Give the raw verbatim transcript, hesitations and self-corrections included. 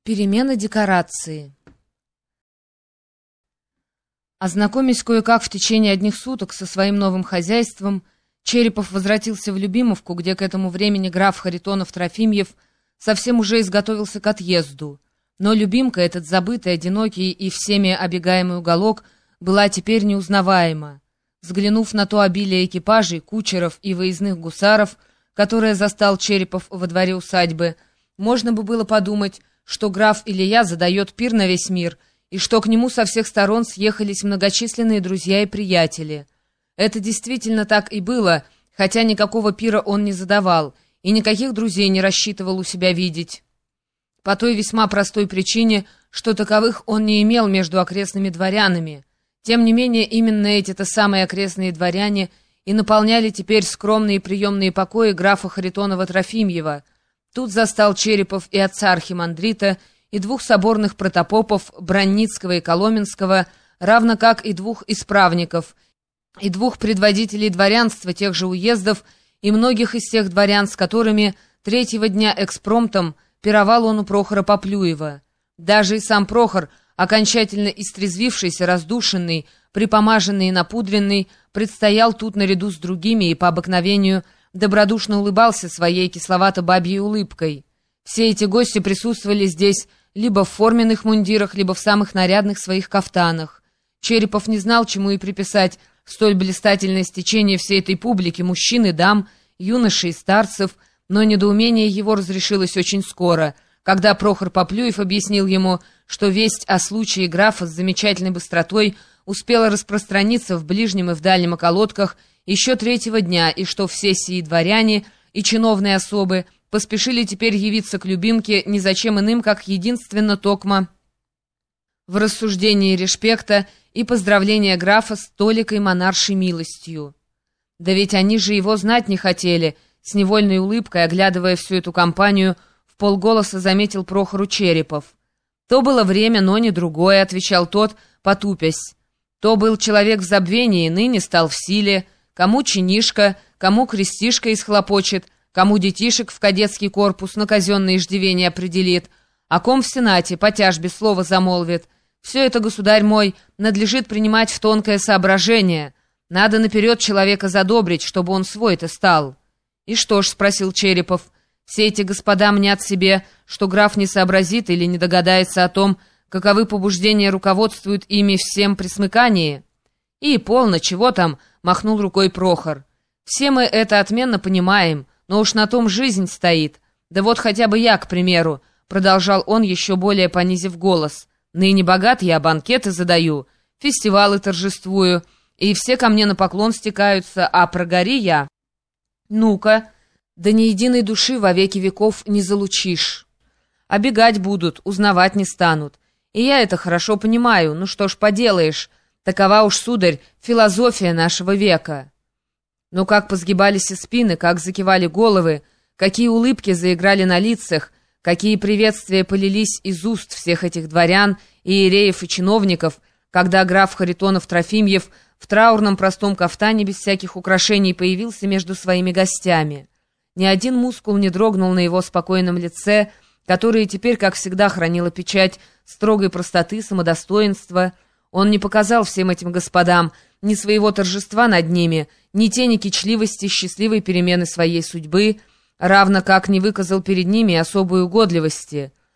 Перемена декорации. Ознакомясь кое-как в течение одних суток со своим новым хозяйством, Черепов возвратился в Любимовку, где к этому времени граф Харитонов-Трофимьев совсем уже изготовился к отъезду. Но Любимка, этот забытый, одинокий и всеми обегаемый уголок, была теперь неузнаваема. Взглянув на то обилие экипажей, кучеров и выездных гусаров, которое застал Черепов во дворе усадьбы, можно бы было подумать, что граф Илья задает пир на весь мир, и что к нему со всех сторон съехались многочисленные друзья и приятели. Это действительно так и было, хотя никакого пира он не задавал, и никаких друзей не рассчитывал у себя видеть. По той весьма простой причине, что таковых он не имел между окрестными дворянами. Тем не менее, именно эти-то самые окрестные дворяне и наполняли теперь скромные приемные покои графа Харитонова-Трофимьева. Тут застал Черепов и отца архимандрита, и двух соборных протопопов Бранницкого и Коломенского, равно как и двух исправников, и двух предводителей дворянства тех же уездов, и многих из тех дворян, с которыми третьего дня экспромтом пировал он у Прохора Поплюева. Даже и сам Прохор, окончательно истрезвившийся, раздушенный, припомаженный и напудренный, предстоял тут наряду с другими и по обыкновению добродушно улыбался своей кисловато-бабьей улыбкой. Все эти гости присутствовали здесь либо в форменных мундирах, либо в самых нарядных своих кафтанах. Черепов не знал, чему и приписать столь блистательное стечение всей этой публики, мужчин и дам, юношей и старцев, но недоумение его разрешилось очень скоро, когда Прохор Поплюев объяснил ему, что весть о случае графа с замечательной быстротой успела распространиться в ближнем и в дальнем околотках еще третьего дня, и что все сии дворяне и чиновные особы поспешили теперь явиться к Любимке ни зачем иным, как единственно токмо в рассуждении респекта и поздравления графа с толикой монаршей милостью. Да ведь они же его знать не хотели, с невольной улыбкой, оглядывая всю эту компанию, в полголоса заметил Прохору Черепов. То было время, но не другое, отвечал тот, потупясь. То был человек в забвении, ныне стал в силе, кому чинишка, кому крестишка исхлопочет, кому детишек в кадетский корпус на казенное иждивение определит, а ком в сенате по тяжбе слова замолвит. Все это, государь мой, надлежит принимать в тонкое соображение. Надо наперед человека задобрить, чтобы он свой-то стал. И что ж, спросил Черепов, все эти господа мнят себе, что граф не сообразит или не догадается о том, каковы побуждения руководствуют ими всем при смыкании? И полно, чего там, махнул рукой Прохор. Все мы это отменно понимаем, но уж на том жизнь стоит. Да вот хотя бы я, к примеру, продолжал он, еще более понизив голос. Ныне богат я, банкеты задаю, фестивалы торжествую, и все ко мне на поклон стекаются, а прогори я. Ну-ка, да ни единой души во веки веков не залучишь. Обегать будут, узнавать не станут. И я это хорошо понимаю, ну что ж поделаешь, такова уж, сударь, философия нашего века. Но как позгибались и спины, как закивали головы, какие улыбки заиграли на лицах, какие приветствия полились из уст всех этих дворян, иереев и чиновников, когда граф Харитонов-Трофимьев в траурном простом кафтане без всяких украшений появился между своими гостями. Ни один мускул не дрогнул на его спокойном лице, которое теперь, как всегда, хранило печать строгой простоты, самодостоинства. Он не показал всем этим господам ни своего торжества над ними, ни тени кичливости счастливой перемены своей судьбы, равно как не выказал перед ними особой угодливости.